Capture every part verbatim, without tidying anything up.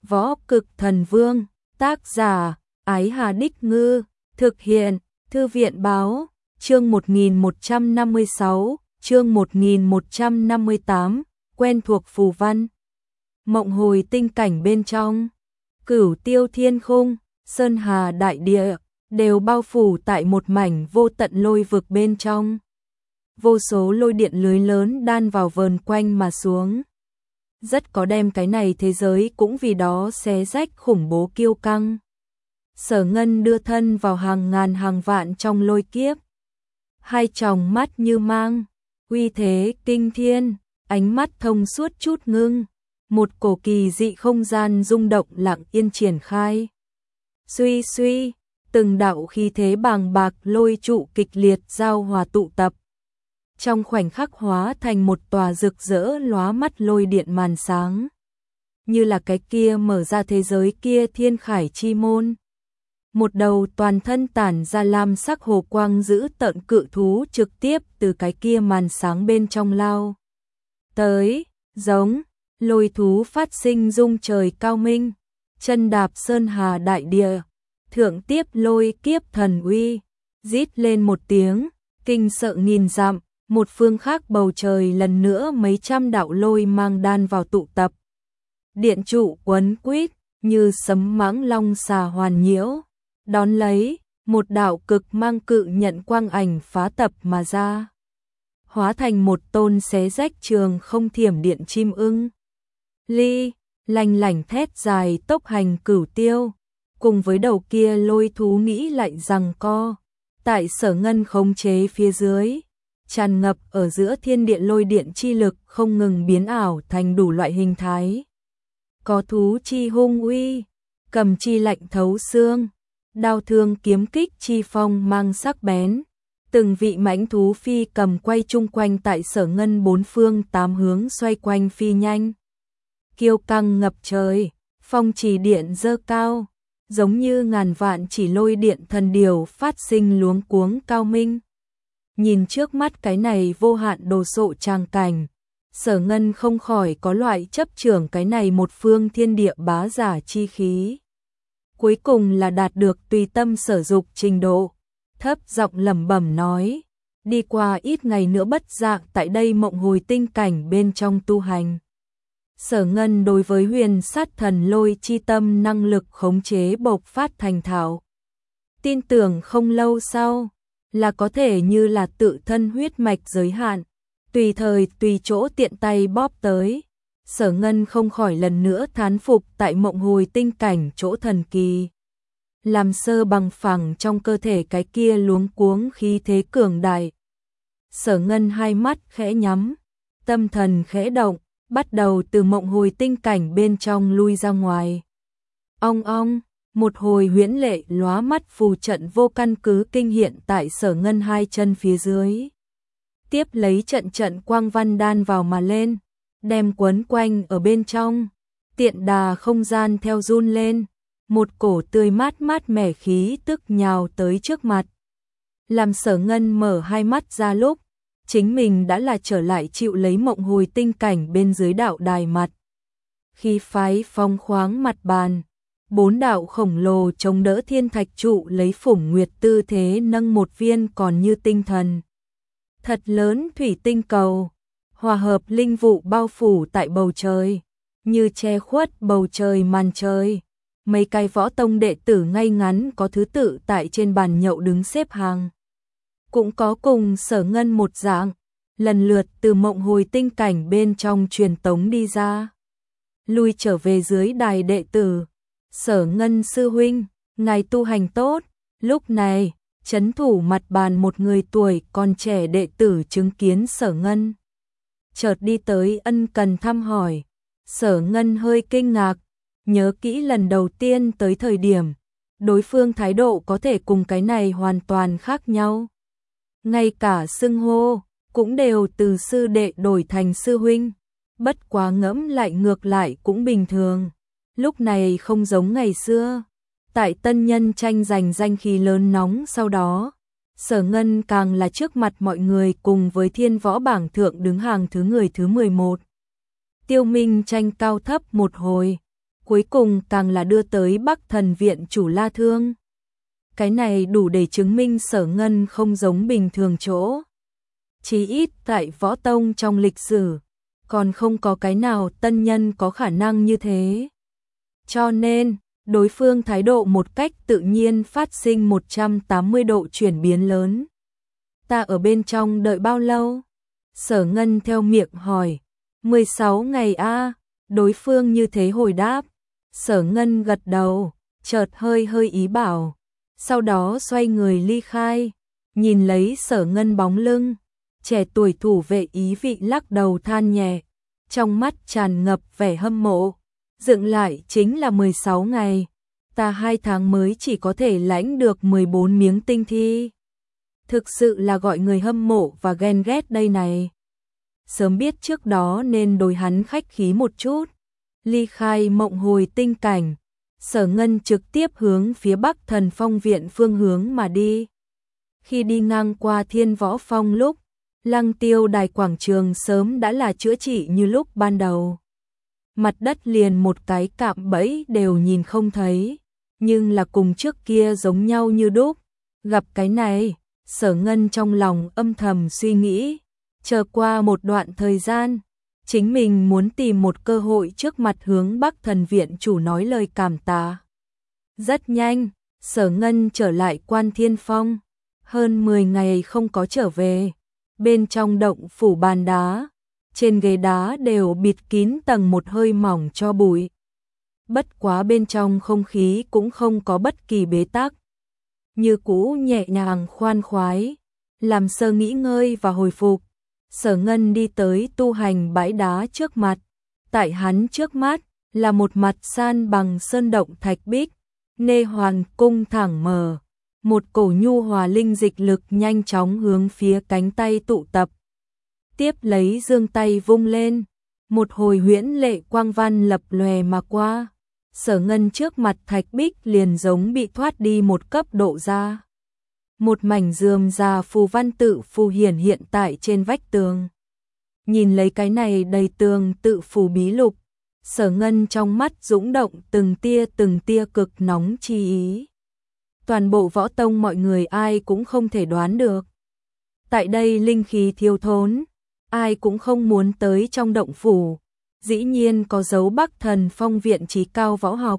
Võ Cực Thần Vương, tác giả, Ái Hà Đích Ngư, thực hiện, Thư viện Báo, chương một nghìn một trăm năm mươi sáu, chương một nghìn một trăm năm mươi tám, quen thuộc phù văn. Mộng hồi tinh cảnh bên trong, Cửu Tiêu Thiên Khung, Sơn Hà Đại Địa, đều bao phủ tại một mảnh vô tận lôi vực bên trong. Vô số lôi điện lưới lớn đan vào vờn quanh mà xuống. Rất có đem cái này thế giới cũng vì đó xé rách khủng bố kiêu căng. Sở Ngân đưa thân vào hàng ngàn hàng vạn trong lôi kiếp. Hai tròng mắt như mang, uy thế kinh thiên, ánh mắt thông suốt chút ngưng. Một cổ kỳ dị không gian rung động lặng yên triển khai. Suy suy, từng đạo khí thế bàng bạc lôi trụ kịch liệt giao hòa tụ tập. Trong khoảnh khắc hóa thành một tòa rực rỡ lóa mắt lôi điện màn sáng. Như là cái kia mở ra thế giới kia thiên khải chi môn. Một đầu toàn thân tản ra lam sắc hồ quang giữ tợn cự thú trực tiếp từ cái kia màn sáng bên trong lao tới, giống lôi thú phát sinh rung trời cao minh, chân đạp sơn hà đại địa, thượng tiếp lôi kiếp thần uy, rít lên một tiếng, kinh sợ nghìn dặm. Một phương khác bầu trời lần nữa mấy trăm đạo lôi mang đan vào tụ tập. Điện trụ quấn quýt như sấm mãng long xà hoàn nhiễu, đón lấy một đạo cực mang cự nhận quang ảnh phá tập mà ra, hóa thành một tôn xé rách trường không thiểm điện chim ưng. Ly, lanh lảnh thét dài tốc hành cửu tiêu, cùng với đầu kia lôi thú nghĩ lại rằng co, tại Sở Ngân khống chế phía dưới. Tràn ngập ở giữa thiên địa lôi điện chi lực không ngừng biến ảo thành đủ loại hình thái. Có thú chi hung uy, cầm chi lạnh thấu xương, đao thương kiếm kích chi phong mang sắc bén. Từng vị mãnh thú phi cầm quay chung quanh tại Sở Ngân bốn phương tám hướng xoay quanh phi nhanh. Kiêu căng ngập trời, phong chỉ điện dơ cao, giống như ngàn vạn chỉ lôi điện thần điều phát sinh luống cuống cao minh. Nhìn trước mắt cái này vô hạn đồ sộ tràng cảnh, Sở Ngân không khỏi có loại chấp trưởng cái này một phương thiên địa bá giả chi khí. Cuối cùng là đạt được tùy tâm sở dục trình độ, thấp giọng lẩm bẩm nói, đi qua ít ngày nữa bất dạng tại đây mộng hồi tinh cảnh bên trong tu hành. Sở Ngân đối với huyền sát thần lôi chi tâm năng lực khống chế bộc phát thành thạo. Tin tưởng không lâu sau là có thể như là tự thân huyết mạch giới hạn, tùy thời tùy chỗ tiện tay bóp tới. Sở Ngân không khỏi lần nữa thán phục tại mộng hồi tinh cảnh chỗ thần kỳ. Làm sơ bằng phẳng trong cơ thể cái kia luống cuống khí thế cường đại. Sở Ngân hai mắt khẽ nhắm, tâm thần khẽ động, bắt đầu từ mộng hồi tinh cảnh bên trong lui ra ngoài. Ong ong. Một hồi huyễn lệ lóa mắt phù trận vô căn cứ kinh hiện tại Sở Ngân hai chân phía dưới. Tiếp lấy trận trận quang văn đan vào mà lên, đem quấn quanh ở bên trong. Tiện đà không gian theo run lên, một cổ tươi mát mát mẻ khí tức nhào tới trước mặt. Làm Sở Ngân mở hai mắt ra lúc, chính mình đã là trở lại chịu lấy mộng hồi tinh cảnh bên dưới đạo đài mặt. Khí phái phong khoáng mặt bàn. Bốn đạo khổng lồ chống đỡ thiên thạch trụ lấy phủng nguyệt tư thế nâng một viên còn như tinh thần. Thật lớn thủy tinh cầu, hòa hợp linh vụ bao phủ tại bầu trời, như che khuất bầu trời màn trời. Mấy cái võ tông đệ tử ngay ngắn có thứ tự tại trên bàn nhậu đứng xếp hàng. Cũng có cùng Sở Ngân một dạng, lần lượt từ mộng hồi tinh cảnh bên trong truyền tống đi ra. Lui trở về dưới đài đệ tử. Sở Ngân sư huynh, ngài tu hành tốt. Lúc này, trấn thủ mặt bàn một người tuổi còn trẻ đệ tử chứng kiến Sở Ngân. Chợt đi tới ân cần thăm hỏi. Sở Ngân hơi kinh ngạc, nhớ kỹ lần đầu tiên tới thời điểm, đối phương thái độ có thể cùng cái này hoàn toàn khác nhau. Ngay cả xưng hô, cũng đều từ sư đệ đổi thành sư huynh. Bất quá ngẫm lại ngược lại cũng bình thường. Lúc này không giống ngày xưa, tại tân nhân tranh giành danh khí lớn nóng sau đó, Sở Ngân càng là trước mặt mọi người cùng với thiên võ bảng thượng đứng hàng thứ người thứ mười một. Tiêu Minh tranh cao thấp một hồi, cuối cùng càng là đưa tới Bắc Thần viện chủ La Thương. Cái này đủ để chứng minh Sở Ngân không giống bình thường chỗ. Chí ít tại võ tông trong lịch sử, còn không có cái nào tân nhân có khả năng như thế. Cho nên, đối phương thái độ một cách tự nhiên phát sinh một trăm tám mươi độ chuyển biến lớn. Ta ở bên trong đợi bao lâu? Sở Ngân theo miệng hỏi. mười sáu ngày a. Đối phương như thế hồi đáp. Sở Ngân gật đầu, chợt hơi hơi ý bảo. Sau đó xoay người ly khai, nhìn lấy Sở Ngân bóng lưng. Trẻ tuổi thủ vệ Ý Vị lắc đầu than nhẹ, trong mắt tràn ngập vẻ hâm mộ. Dựng lại chính là mười sáu ngày, ta hai tháng mới chỉ có thể lãnh được mười bốn miếng tinh thi. Thực sự là gọi người hâm mộ và ghen ghét đây này. Sớm biết trước đó nên đối hắn khách khí một chút. Ly khai mộng hồi tinh cảnh, Sở Ngân trực tiếp hướng phía Bắc Thần Phong viện phương hướng mà đi. Khi đi ngang qua Thiên Võ Phong lúc, Lăng Tiêu đài quảng trường sớm đã là chữa trị như lúc ban đầu. Mặt đất liền một cái cạm bẫy đều nhìn không thấy, nhưng là cùng trước kia giống nhau như đúc. Gặp cái này, Sở Ngân trong lòng âm thầm suy nghĩ, chờ qua một đoạn thời gian, chính mình muốn tìm một cơ hội trước mặt hướng Bắc Thần viện chủ nói lời cảm tạ. Rất nhanh, Sở Ngân trở lại Quan Thiên Phong, hơn mười ngày không có trở về. Bên trong động phủ bàn đá, trên ghế đá đều bịt kín tầng một hơi mỏng cho bụi. Bất quá bên trong không khí cũng không có bất kỳ bế tắc. Như cũ nhẹ nhàng khoan khoái, làm sơ nghỉ ngơi và hồi phục. Sở Ngân đi tới tu hành bãi đá trước mặt. Tại hắn trước mắt là một mặt san bằng sơn động thạch bích, nê hoàn cung thẳng mở. Một cổ nhu hòa linh dịch lực nhanh chóng hướng phía cánh tay tụ tập. Tiếp lấy giương tay vung lên, một hồi huyễn lệ quang văn lập lòe mà qua. Sở Ngân trước mặt thạch bích liền giống bị thoát đi một cấp độ ra. Một mảnh rườm rà phù văn tự phù hiển hiện tại trên vách tường. Nhìn lấy cái này đầy tường tự phù bí lục, Sở Ngân trong mắt dũng động từng tia từng tia cực nóng chi ý. Toàn bộ võ tông mọi người ai cũng không thể đoán được. Tại đây linh khí thiếu thốn, ai cũng không muốn tới trong động phủ. Dĩ nhiên có dấu Bắc Thần Phong viện trí cao võ học.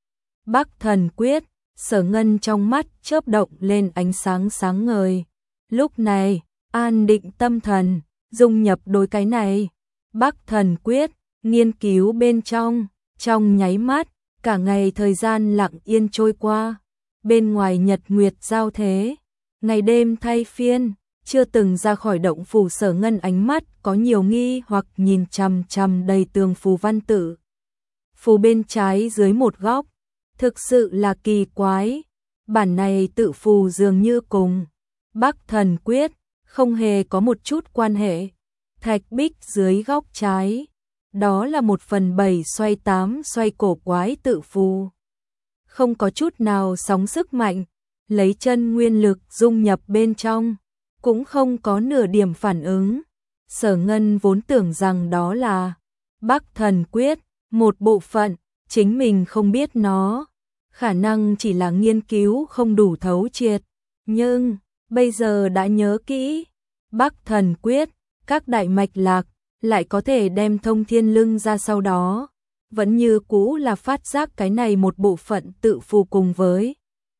Bắc Thần Quyết, Sở Ngân trong mắt chớp động lên ánh sáng sáng ngời. Lúc này, an định tâm thần, dung nhập đôi cái này. Bắc Thần Quyết, nghiên cứu bên trong, trong nháy mắt, cả ngày thời gian lặng yên trôi qua. Bên ngoài nhật nguyệt giao thế, ngày đêm thay phiên, chưa từng ra khỏi động phủ. Sở Ngân ánh mắt có nhiều nghi hoặc nhìn chằm chằm đầy tường phù văn tự. Phù bên trái dưới một góc, thực sự là kỳ quái. Bản này tự phù dường như cùng Bắc Thần Quyết không hề có một chút quan hệ. Thạch bích dưới góc trái, đó là một phần bảy xoay tám xoay cổ quái tự phù. Không có chút nào sóng sức mạnh, lấy chân nguyên lực dung nhập bên trong, cũng không có nửa điểm phản ứng. Sở Ngân vốn tưởng rằng đó là Bắc Thần Quyết, một bộ phận, chính mình không biết nó, khả năng chỉ là nghiên cứu không đủ thấu triệt, nhưng bây giờ đã nhớ kỹ, Bắc Thần Quyết, các đại mạch lạc, lại có thể đem thông thiên lưng ra. Sau đó vẫn như cũ là phát giác cái này một bộ phận tự phù cùng với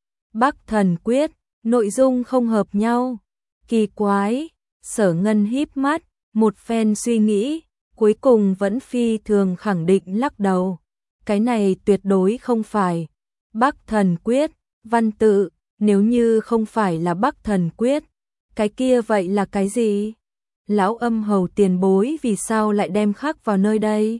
Bắc Thần Quyết, nội dung không hợp nhau. Kỳ quái, Sở Ngân híp mắt, một phen suy nghĩ, cuối cùng vẫn phi thường khẳng định lắc đầu. Cái này tuyệt đối không phải Bắc Thần Quyết, văn tự, nếu như không phải là Bắc Thần Quyết, cái kia vậy là cái gì? Lão Âm Hầu tiền bối vì sao lại đem khắc vào nơi đây?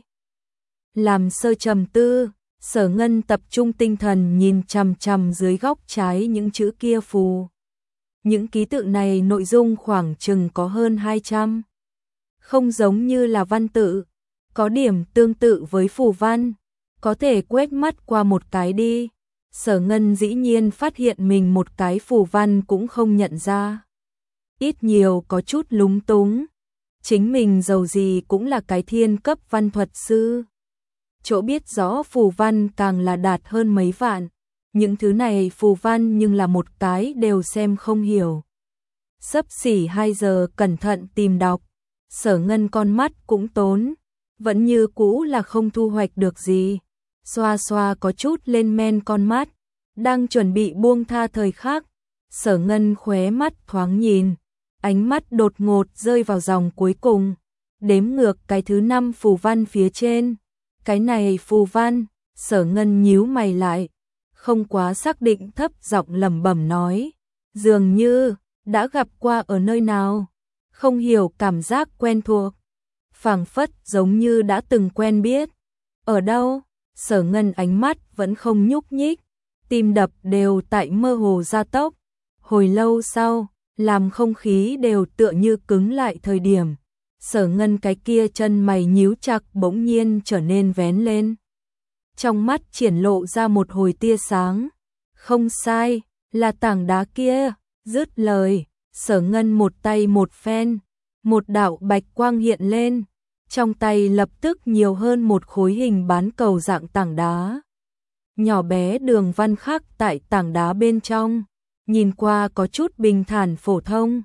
Làm sơ trầm tư, Sở Ngân tập trung tinh thần nhìn chằm chằm dưới góc trái những chữ kia phù. Những ký tự này nội dung khoảng chừng có hơn hai trăm. Không giống như là văn tự, có điểm tương tự với phù văn, có thể quét mắt qua một cái đi. Sở Ngân dĩ nhiên phát hiện mình một cái phù văn cũng không nhận ra. Ít nhiều có chút lúng túng. Chính mình dầu gì cũng là cái thiên cấp văn thuật sư. chỗ biết rõ phù văn càng là đạt hơn mấy vạn. Những thứ này phù văn nhưng là một cái đều xem không hiểu. Xấp xỉ hai giờ cẩn thận tìm đọc, Sở Ngân con mắt cũng tốn, vẫn như cũ là không thu hoạch được gì. Xoa xoa có chút lên men con mắt, đang chuẩn bị buông tha thời khắc, Sở Ngân khóe mắt thoáng nhìn, ánh mắt đột ngột rơi vào dòng cuối cùng, đếm ngược cái thứ năm phù văn phía trên. Cái này phù văn, Sở Ngân nhíu mày lại, không quá xác định thấp giọng lẩm bẩm nói, dường như đã gặp qua ở nơi nào, không hiểu cảm giác quen thuộc, phảng phất giống như đã từng quen biết. Ở đâu? Sở Ngân ánh mắt vẫn không nhúc nhích, tim đập đều tại mơ hồ gia tốc. Hồi lâu sau, làm không khí đều tựa như cứng lại thời điểm, Sở Ngân cái kia chân mày nhíu chặt bỗng nhiên trở nên vén lên. Trong mắt triển lộ ra một hồi tia sáng. Không sai, là tảng đá kia. Dứt lời, Sở Ngân một tay một phen, một đạo bạch quang hiện lên, trong tay lập tức nhiều hơn một khối hình bán cầu dạng tảng đá. Nhỏ bé đường văn khắc tại tảng đá bên trong, nhìn qua có chút bình thản phổ thông,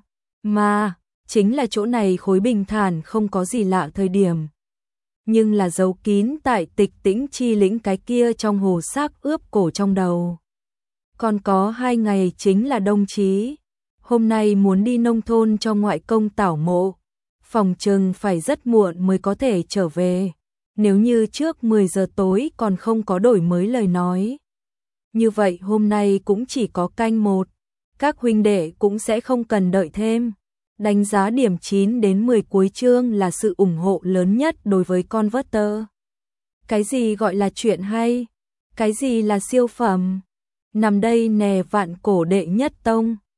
mà chính là chỗ này khối bình thản không có gì lạ thời điểm. Nhưng là giấu kín tại Tịch Tĩnh Chi lĩnh cái kia trong hồ xác ướp cổ trong đầu. Còn có hai ngày chính là đông chí, hôm nay muốn đi nông thôn cho ngoại công tảo mộ, phòng chừng phải rất muộn mới có thể trở về, nếu như trước mười giờ tối còn không có đổi mới lời nói. Như vậy hôm nay cũng chỉ có canh một, các huynh đệ cũng sẽ không cần đợi thêm. Đánh giá điểm chín đến mười cuối chương là sự ủng hộ lớn nhất đối với Converter. Cái gì gọi là chuyện hay? Cái gì là siêu phẩm? Nằm đây nè vạn cổ đệ nhất tông.